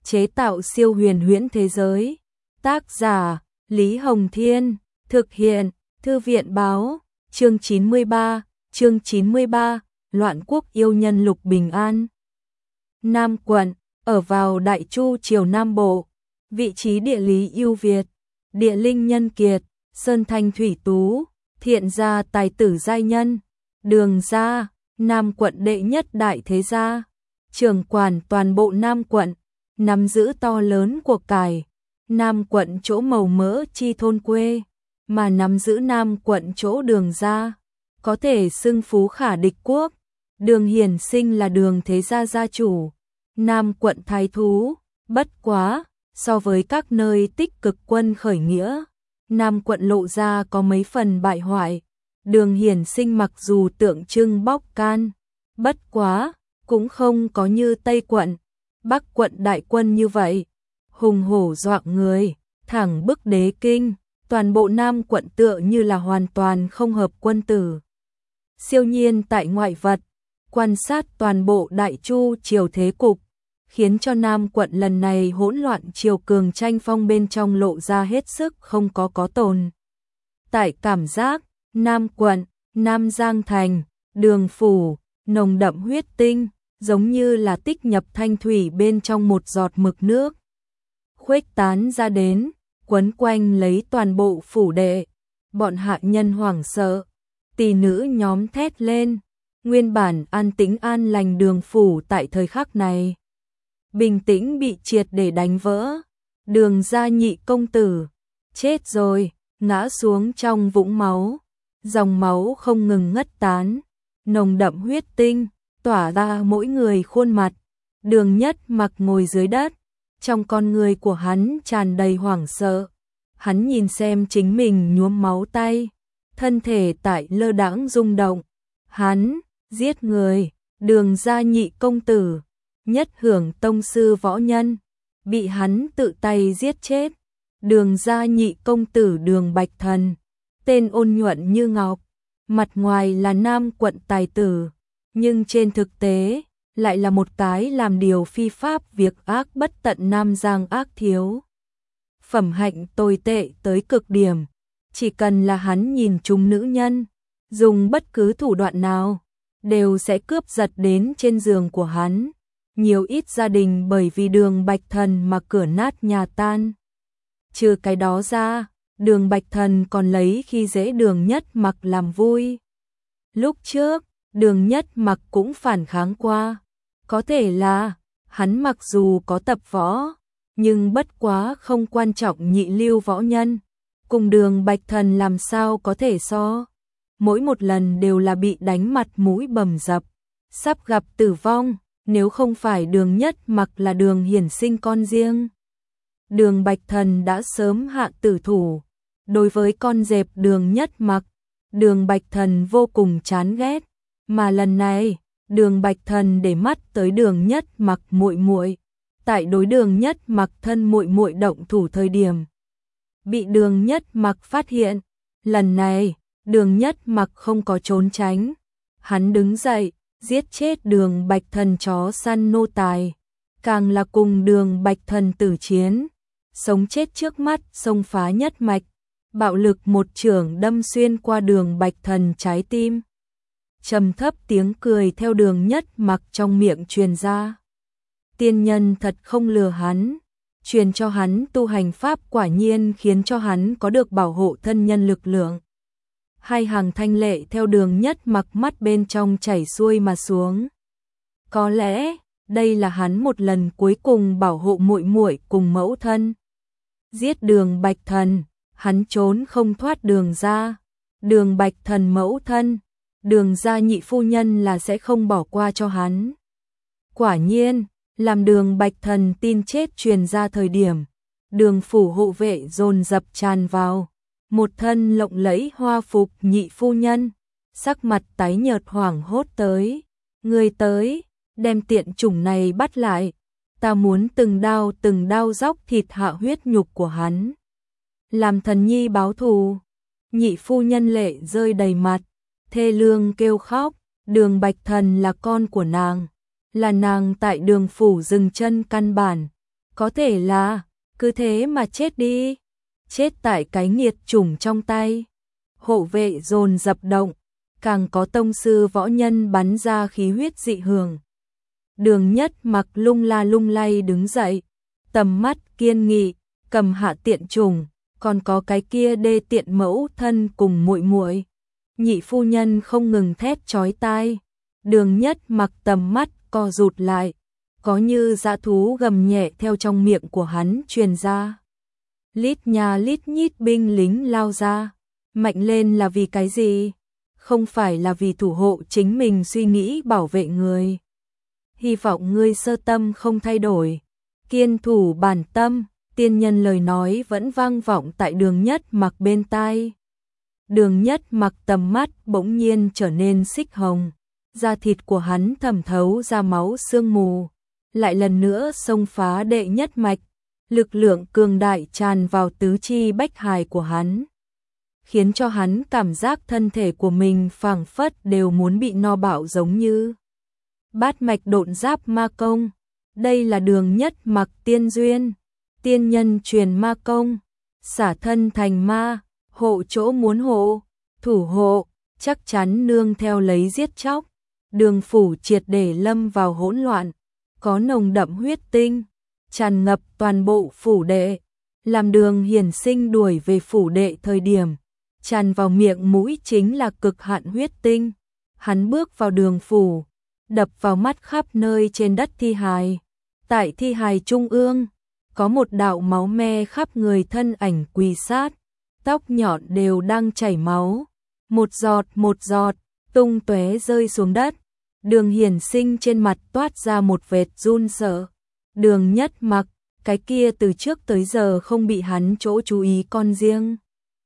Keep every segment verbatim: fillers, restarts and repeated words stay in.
chế tạo siêu huyền huyễn thế giới. Tác giả Lý Hồng Thiên, thực hiện Thư viện Báo, chương chín mươi ba, chương chín mươi ba, Loạn quốc yêu nhân Lục Bình An. Nam quận, ở vào Đại Chu Triều Nam Bộ, vị trí địa lý ưu việt, địa linh nhân kiệt, sơn thanh thủy tú, thiện gia tài tử giai nhân, đường gia, Nam quận đệ nhất đại thế gia, trưởng quản toàn bộ Nam quận, nắm giữ to lớn của cải. Nam quận chỗ màu mỡ chi thôn quê, mà nắm giữ Nam quận chỗ đường gia, có thể xưng phú khả địch quốc. Đường Hiển Sinh là đường thế gia gia chủ, Nam quận thái thú, bất quá, so với các nơi tích cực quân khởi nghĩa, Nam quận lộ ra có mấy phần bại hoại. Đường Hiển Sinh mặc dù tượng trưng bóc can, bất quá, cũng không có như Tây quận, Bắc quận đại quân như vậy, hùng hổ dọa người, thẳng bức đế kinh. Toàn bộ Nam quận tựa như là hoàn toàn không hợp quân tử. Siêu nhiên tại ngoại vật, quan sát toàn bộ Đại Chu triều thế cục, khiến cho Nam quận lần này hỗn loạn triều cường tranh phong bên trong lộ ra hết sức không có có tồn. Tại cảm giác, Nam quận, Nam Giang Thành, Đường Phủ, nồng đậm huyết tinh, giống như là tích nhập thanh thủy bên trong một giọt mực nước. Khuếch tán ra đến, quấn quanh lấy toàn bộ phủ đệ, bọn hạ nhân hoảng sợ, tỷ nữ nhóm thét lên, nguyên bản an tĩnh an lành Đường Phủ tại thời khắc này. Bình tĩnh bị triệt để đánh vỡ, Đường gia nhị công tử, chết rồi, ngã xuống trong vũng máu, dòng máu không ngừng ngất tán, nồng đậm huyết tinh, tỏa ra mỗi người khuôn mặt. Đường Nhất Mặc ngồi dưới đất, trong con người của hắn tràn đầy hoảng sợ. Hắn nhìn xem chính mình nhuốm máu tay, thân thể tại lơ đãng rung động. Hắn giết người, Đường gia nhị công tử, nhất hưởng tông sư võ nhân, bị hắn tự tay giết chết. Đường gia nhị công tử Đường Bạch Thần, tên ôn nhuận như ngọc, mặt ngoài là Nam quận tài tử, nhưng trên thực tế lại là một cái làm điều phi pháp việc ác bất tận Nam Giang ác thiếu. Phẩm hạnh tồi tệ tới cực điểm, chỉ cần là hắn nhìn trúng nữ nhân, dùng bất cứ thủ đoạn nào, đều sẽ cướp giật đến trên giường của hắn. Nhiều ít gia đình bởi vì Đường Bạch Thần mà cửa nát nhà tan. Trừ cái đó ra, Đường Bạch Thần còn lấy khi dễ Đường Nhất Mặc làm vui. Lúc trước, Đường Nhất Mặc cũng phản kháng qua. Có thể là, hắn mặc dù có tập võ, nhưng bất quá không quan trọng nhị lưu võ nhân. Cùng Đường Bạch Thần làm sao có thể so. Mỗi một lần đều là bị đánh mặt mũi bầm dập, sắp gặp tử vong, nếu không phải Đường Nhất Mặc là Đường Hiển Sinh con riêng. Đường Bạch Thần đã sớm hạ tử thủ. Đối với con dẹp Đường Nhất Mặc, Đường Bạch Thần vô cùng chán ghét, mà lần này, Đường Bạch Thần để mắt tới Đường Nhất Mặc muội muội, tại đối Đường Nhất Mặc thân muội muội động thủ thời điểm, bị Đường Nhất Mặc phát hiện. Lần này, Đường Nhất Mặc không có trốn tránh, hắn đứng dậy, giết chết Đường Bạch Thần chó săn nô tài, càng là cùng Đường Bạch Thần tử chiến, sống chết trước mắt xông phá nhất mạch, bạo lực một chưởng đâm xuyên qua Đường Bạch Thần trái tim. Trầm thấp tiếng cười theo Đường Nhất Mặc trong miệng truyền ra. Tiên nhân thật không lừa hắn, truyền cho hắn tu hành pháp quả nhiên khiến cho hắn có được bảo hộ thân nhân lực lượng. Hai hàng thanh lệ theo Đường Nhất Mặc mắt bên trong chảy xuôi mà xuống. Có lẽ, đây là hắn một lần cuối cùng bảo hộ muội muội cùng mẫu thân. Giết Đường Bạch Thần, hắn trốn không thoát Đường gia. Đường Bạch Thần mẫu thân, Đường gia nhị phu nhân là sẽ không bỏ qua cho hắn. Quả nhiên, làm Đường Bạch Thần tin chết truyền ra thời điểm, Đường phủ hộ vệ dồn dập tràn vào. Một thân lộng lẫy hoa phục nhị phu nhân, sắc mặt tái nhợt hoảng hốt tới. Người tới, đem tiện chủng này bắt lại. Ta muốn từng đao từng đao dóc thịt hạ huyết nhục của hắn. Làm thần nhi báo thù. Nhị phu nhân lệ rơi đầy mặt, thê lương kêu khóc. Đường Bạch Thần là con của nàng, là nàng tại Đường phủ dừng chân căn bản, có thể là, cứ thế mà chết đi, chết tại cái nghiệt chủng trong tay. Hộ vệ dồn dập động, càng có tông sư võ nhân bắn ra khí huyết dị hưởng. Đường Nhất Mặc lung la lung lay đứng dậy, tầm mắt kiên nghị, cầm hạ tiện trùng, còn có cái kia đê tiện mẫu thân cùng muội muội. Nhị phu nhân không ngừng thét chói tai. Đường Nhất Mặc tầm mắt co rụt lại, có như dã thú gầm nhẹ theo trong miệng của hắn truyền ra. Lít nhà lít nhít binh lính lao ra, mạnh lên là vì cái gì? Không phải là vì thủ hộ chính mình suy nghĩ bảo vệ người. Hy vọng ngươi sơ tâm không thay đổi, kiên thủ bản tâm, tiên nhân lời nói vẫn vang vọng tại Đường Nhất Mặc bên tai. Đường Nhất Mặc tầm mắt bỗng nhiên trở nên xích hồng, da thịt của hắn thẩm thấu ra máu sương mù, lại lần nữa xông phá đệ nhất mạch, lực lượng cường đại tràn vào tứ chi bách hài của hắn, khiến cho hắn cảm giác thân thể của mình phảng phất đều muốn bị no bạo giống như. Bát mạch độn giáp ma công, đây là Đường Nhất Mặc tiên duyên, tiên nhân truyền ma công, xả thân thành ma, hộ chỗ muốn hộ, thủ hộ, chắc chắn nương theo lấy giết chóc. Đường phủ triệt để lâm vào hỗn loạn, có nồng đậm huyết tinh tràn ngập toàn bộ phủ đệ, làm Đường Hiển Sinh đuổi về phủ đệ thời điểm, tràn vào miệng mũi chính là cực hạn huyết tinh. Hắn bước vào đường phủ, đập vào mắt khắp nơi trên đất thi hài. Tại thi hài trung ương, có một đạo máu me khắp người thân ảnh quỳ sát, tóc nhọn đều đang chảy máu, một giọt một giọt tung tóe rơi xuống đất. Đường Hiển Sinh trên mặt toát ra một vệt run sợ. Đường Nhất Mặc, cái kia từ trước tới giờ không bị hắn chỗ chú ý con riêng,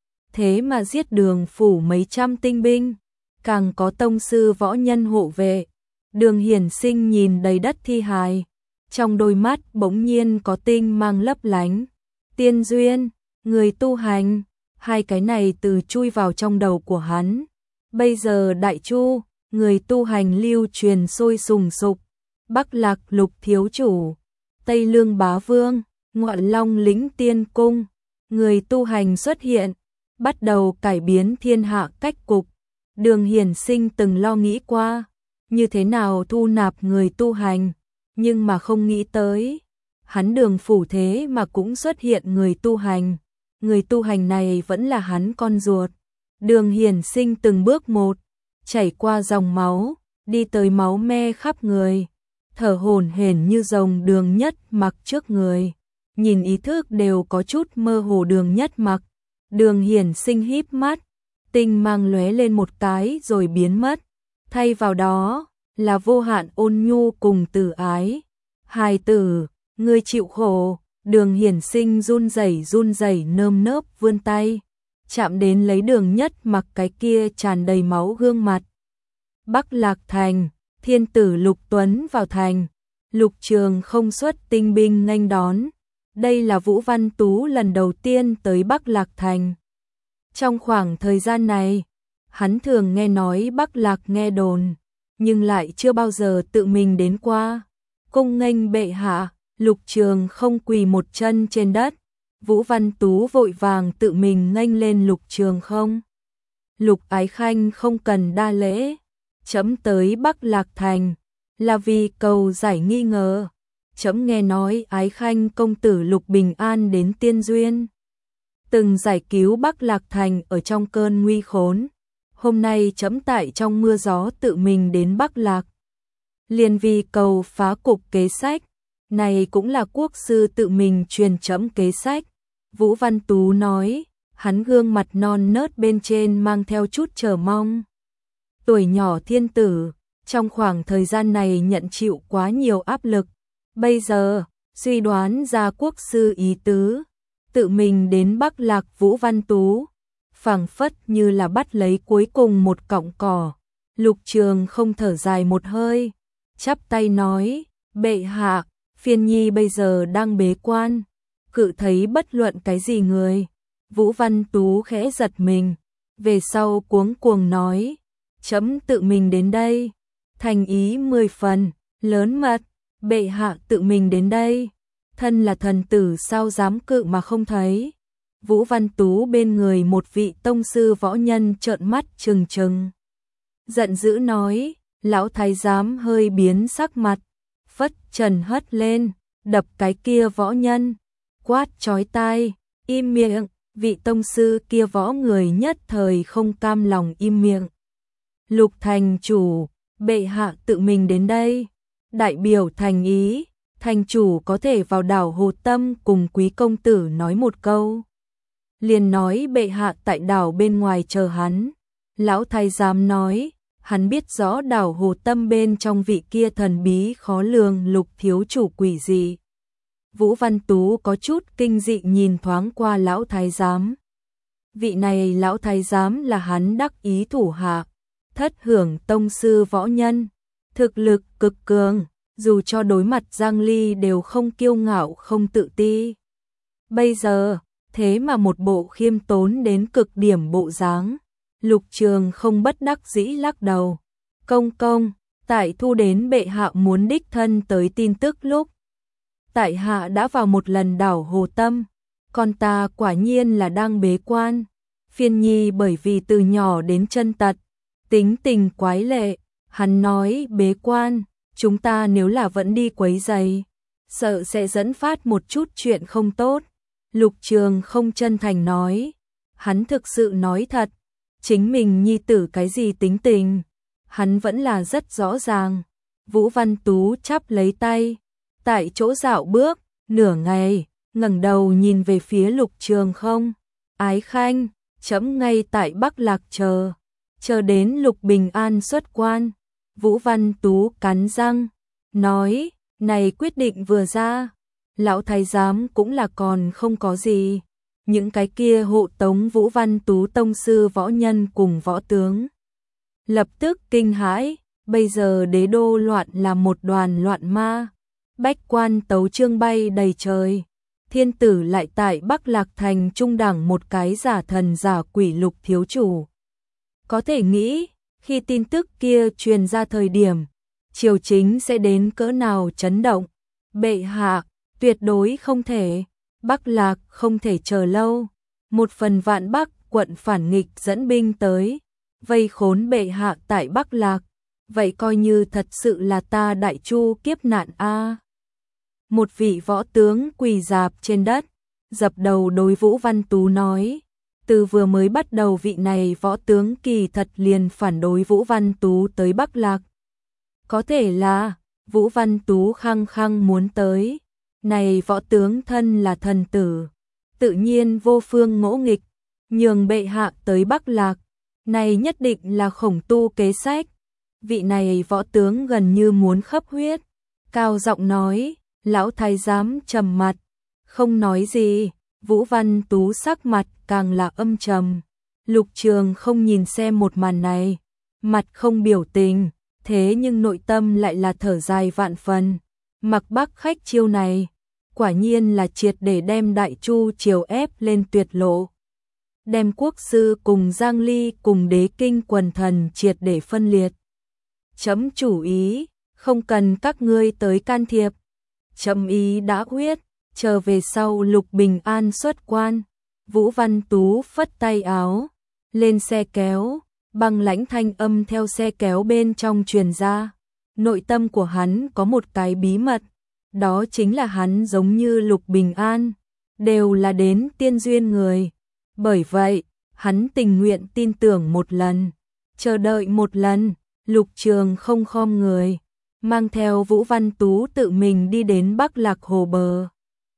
thế mà giết đường phủ mấy trăm tinh binh, càng có tông sư võ nhân hộ vệ. Đường Hiển Sinh nhìn đầy đất thi hài, trong đôi mắt bỗng nhiên có tinh mang lấp lánh. Tiên duyên, người tu hành, hai cái này từ chui vào trong đầu của hắn. Bây giờ Đại Chu, người tu hành lưu truyền sôi sùng sục. Bắc Lạc Lục thiếu chủ, Tây Lương bá vương, Ngọa Long lĩnh tiên cung, người tu hành xuất hiện, bắt đầu cải biến thiên hạ cách cục. Đường Hiển Sinh từng lo nghĩ qua, như thế nào thu nạp người tu hành, nhưng mà không nghĩ tới, hắn Đường phủ thế mà cũng xuất hiện người tu hành. Người tu hành này vẫn là hắn con ruột. Đường Hiển Sinh từng bước một, chảy qua dòng máu, đi tới máu me khắp người, thở hổn hển như rồng. Đường Nhất Mặc trước người, nhìn ý thức đều có chút mơ hồ. Đường Nhất Mặc, Đường Hiển Sinh híp mắt, tinh mang lóe lên một cái rồi biến mất, thay vào đó là vô hạn ôn nhu cùng từ ái. Hài tử, ngươi chịu khổ. Đường Hiển Sinh run rẩy run rẩy nơm nớp vươn tay, chạm đến lấy Đường Nhất Mặc cái kia tràn đầy máu gương mặt. Bắc Lạc thành, thiên tử Lục Tuấn vào thành, Lục Trường không xuất tinh binh nghênh đón. Đây là Vũ Văn Tú lần đầu tiên tới Bắc Lạc thành. Trong khoảng thời gian này, hắn thường nghe nói Bắc Lạc nghe đồn, nhưng lại chưa bao giờ tự mình đến qua. Cung nghênh bệ hạ. Lục Trường không quỳ một chân trên đất, Vũ Văn Tú vội vàng tự mình nghênh lên Lục Trường không. Lục Ái Khanh không cần đa lễ, chấm tới Bắc Lạc thành là vì cầu giải nghi ngờ. Chấm nghe nói Ái Khanh công tử Lục Bình An đến tiên duyên, từng giải cứu Bắc Lạc thành ở trong cơn nguy khốn. Hôm nay chấm tại trong mưa gió tự mình đến Bắc Lạc, liền vì cầu phá cục kế sách. Này cũng là quốc sư tự mình truyền chấm kế sách. Vũ Văn Tú nói, hắn gương mặt non nớt bên trên mang theo chút chờ mong. Tuổi nhỏ thiên tử, trong khoảng thời gian này nhận chịu quá nhiều áp lực. Bây giờ, suy đoán ra quốc sư ý tứ, tự mình đến Bắc Lạc. Vũ Văn Tú phảng phất như là bắt lấy cuối cùng một cọng cỏ. Lục Trường không thở dài một hơi, chắp tay nói, bệ hạ, phiên nhi bây giờ đang bế quan, cự thấy bất luận cái gì người. Vũ Văn Tú khẽ giật mình, về sau cuống cuồng nói, chấm tự mình đến đây, thành ý mười phần, lớn mật. Bệ hạ tự mình đến đây, thân là thần tử sao dám cự mà không thấy. Vũ Văn Tú bên người một vị tông sư võ nhân trợn mắt trừng trừng. Giận dữ nói, lão thái giám hơi biến sắc mặt, phất trần hất lên, đập cái kia võ nhân, quát chói tai, im miệng, vị tông sư kia võ người nhất thời không cam lòng im miệng. Lục thành chủ, bệ hạ tự mình đến đây, đại biểu thành ý, thành chủ có thể vào đảo Hồ Tâm cùng quý công tử nói một câu. Liền nói bệ hạ tại đảo bên ngoài chờ hắn. Lão thái giám nói, hắn biết rõ đảo Hồ Tâm bên trong vị kia thần bí khó lường Lục thiếu chủ quỷ gì. Vũ Văn Tú có chút kinh dị nhìn thoáng qua lão thái giám. Vị này lão thái giám là hắn đắc ý thủ hạ, thất hưởng tông sư võ nhân, thực lực cực cường, dù cho đối mặt Giang Ly đều không kiêu ngạo không tự ti. Bây giờ, thế mà một bộ khiêm tốn đến cực điểm bộ dáng. Lục Trường không bất đắc dĩ lắc đầu. Công công, tại thu đến bệ hạ muốn đích thân tới tin tức lúc. Tại hạ đã vào một lần đảo Hồ Tâm, con ta quả nhiên là đang bế quan. Phiên nhi bởi vì từ nhỏ đến chân tật, tính tình quái lệ, hắn nói bế quan, chúng ta nếu là vẫn đi quấy rầy, sợ sẽ dẫn phát một chút chuyện không tốt. Lục Trường không chân thành nói, hắn thực sự nói thật, chính mình nhi tử cái gì tính tình, hắn vẫn là rất rõ ràng. Vũ Văn Tú chắp lấy tay, tại chỗ dạo bước, nửa ngày, ngẩng đầu nhìn về phía Lục Trường không, ái khanh, chấm ngay tại Bắc Lạc chờ, chờ đến Lục Bình An xuất quan. Vũ Văn Tú cắn răng, nói, này quyết định vừa ra, lão thái giám cũng là còn không có gì. Những cái kia hộ tống Vũ Văn Tú tông sư võ nhân cùng võ tướng lập tức kinh hãi, bây giờ đế đô loạn là một đoàn loạn ma, bách quan tấu chương bay đầy trời, thiên tử lại tại Bắc Lạc thành trung đẳng một cái giả thần giả quỷ Lục thiếu chủ. Có thể nghĩ, khi tin tức kia truyền ra thời điểm, triều chính sẽ đến cỡ nào chấn động. Bệ hạ, tuyệt đối không thể, Bắc Lạc không thể chờ lâu. Một phần vạn Bắc quận phản nghịch dẫn binh tới, vây khốn bệ hạ tại Bắc Lạc, vậy coi như thật sự là ta đại chu kiếp nạn a. Một vị võ tướng quỳ rạp trên đất, dập đầu đối Vũ Văn Tú nói, từ vừa mới bắt đầu vị này võ tướng kỳ thật liền phản đối Vũ Văn Tú tới Bắc Lạc. Có thể là, Vũ Văn Tú khăng khăng muốn tới, này võ tướng thân là thần tử, tự nhiên vô phương ngỗ nghịch, nhường bệ hạ tới Bắc Lạc, này nhất định là khổng tu kế sách. Vị này võ tướng gần như muốn khấp huyết, cao giọng nói, lão thái giám trầm mặt, không nói gì. Vũ Văn Tú sắc mặt càng là âm trầm. Lục Trường không nhìn xem một màn này, mặt không biểu tình, thế nhưng nội tâm lại là thở dài vạn phần. Mặc Bắc khách chiêu này, quả nhiên là triệt để đem Đại Chu triều ép lên tuyệt lộ. Đem quốc sư cùng Giang Ly cùng đế kinh quần thần triệt để phân liệt. Chấm chủ ý, không cần các ngươi tới can thiệp. Chấm ý đã quyết, chờ về sau Lục Bình An xuất quan. Vũ Văn Tú phất tay áo, lên xe kéo, băng lãnh thanh âm theo xe kéo bên trong truyền ra. Nội tâm của hắn có một cái bí mật, đó chính là hắn giống như Lục Bình An, đều là đến tiên duyên người. Bởi vậy, hắn tình nguyện tin tưởng một lần, chờ đợi một lần. Lục Trường không khom người, mang theo Vũ Văn Tú tự mình đi đến Bắc Lạc hồ bờ.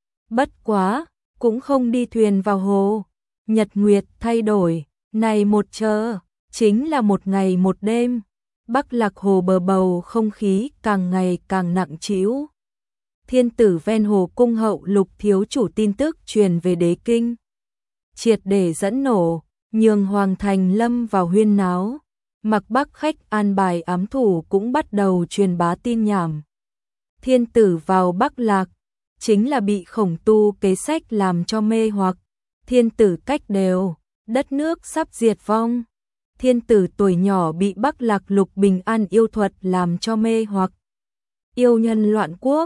Bất quá, cũng không đi thuyền vào hồ, nhật nguyệt thay đổi, này một chờ, chính là một ngày một đêm. Bắc Lạc hồ bờ bầu không khí càng ngày càng nặng trĩu. Thiên tử ven hồ cung hậu Lục thiếu chủ tin tức truyền về đế kinh, triệt để dẫn nổ, nhường hoàng thành lâm vào huyên náo. Mặc Bắc khách an bài ám thủ cũng bắt đầu truyền bá tin nhảm. Thiên tử vào Bắc Lạc, chính là bị khổng tu kế sách làm cho mê hoặc. Thiên tử cách đều, đất nước sắp diệt vong. Thiên tử tuổi nhỏ bị Bắc Lạc Lục Bình An yêu thuật làm cho mê hoặc. Yêu nhân loạn quốc,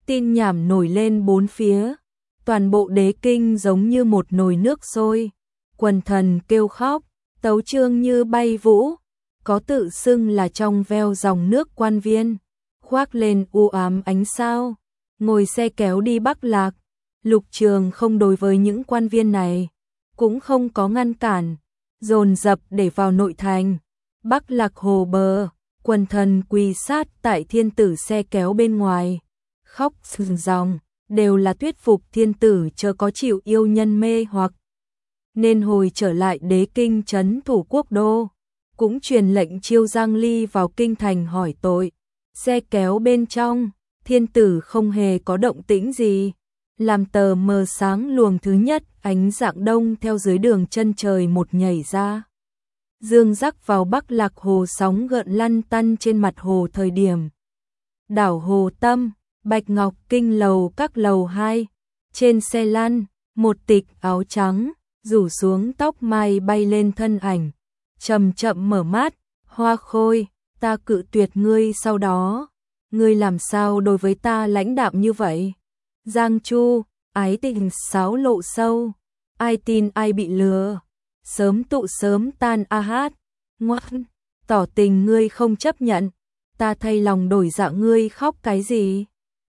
Tin nhảm nổi lên bốn phía, toàn bộ đế kinh giống như một nồi nước sôi, quần thần kêu khóc, tấu chương như bay vũ, có tự xưng là trong veo dòng nước quan viên, khoác lên u ám ánh sao, ngồi xe kéo đi Bắc Lạc. Lục Trường không đối với những quan viên này, cũng không có ngăn cản, dồn dập để vào nội thành. Bắc Lạc hồ bờ, quần thần quỳ sát tại thiên tử xe kéo bên ngoài, khóc ròng ròng, đều là thuyết phục thiên tử chớ có chịu yêu nhân mê hoặc, nên hồi trở lại đế kinh trấn thủ quốc đô, cũng truyền lệnh chiêu Giang Ly vào kinh thành hỏi tội. Xe kéo bên trong, thiên tử không hề có động tĩnh gì, làm tờ mờ sáng luồng thứ nhất, ánh dạng đông theo dưới đường chân trời một nhảy ra. Dương rắc vào Bắc Lạc hồ, sóng gợn lăn tăn trên mặt hồ. Thời điểm đảo Hồ Tâm, Bạch Ngọc Kinh lầu các lầu hai, trên xe lăn, một tịch áo trắng, rủ xuống tóc mai bay lên thân ảnh, chậm chậm mở mắt. Hoa Khôi, ta cự tuyệt ngươi, sau đó ngươi làm sao đối với ta lãnh đạm như vậy? Giang Chu, ái tình sáo lộ sâu, ai tin ai bị lừa, sớm tụ sớm tan a hát, ngoan, tỏ tình ngươi không chấp nhận, ta thay lòng đổi dạ, ngươi khóc cái gì?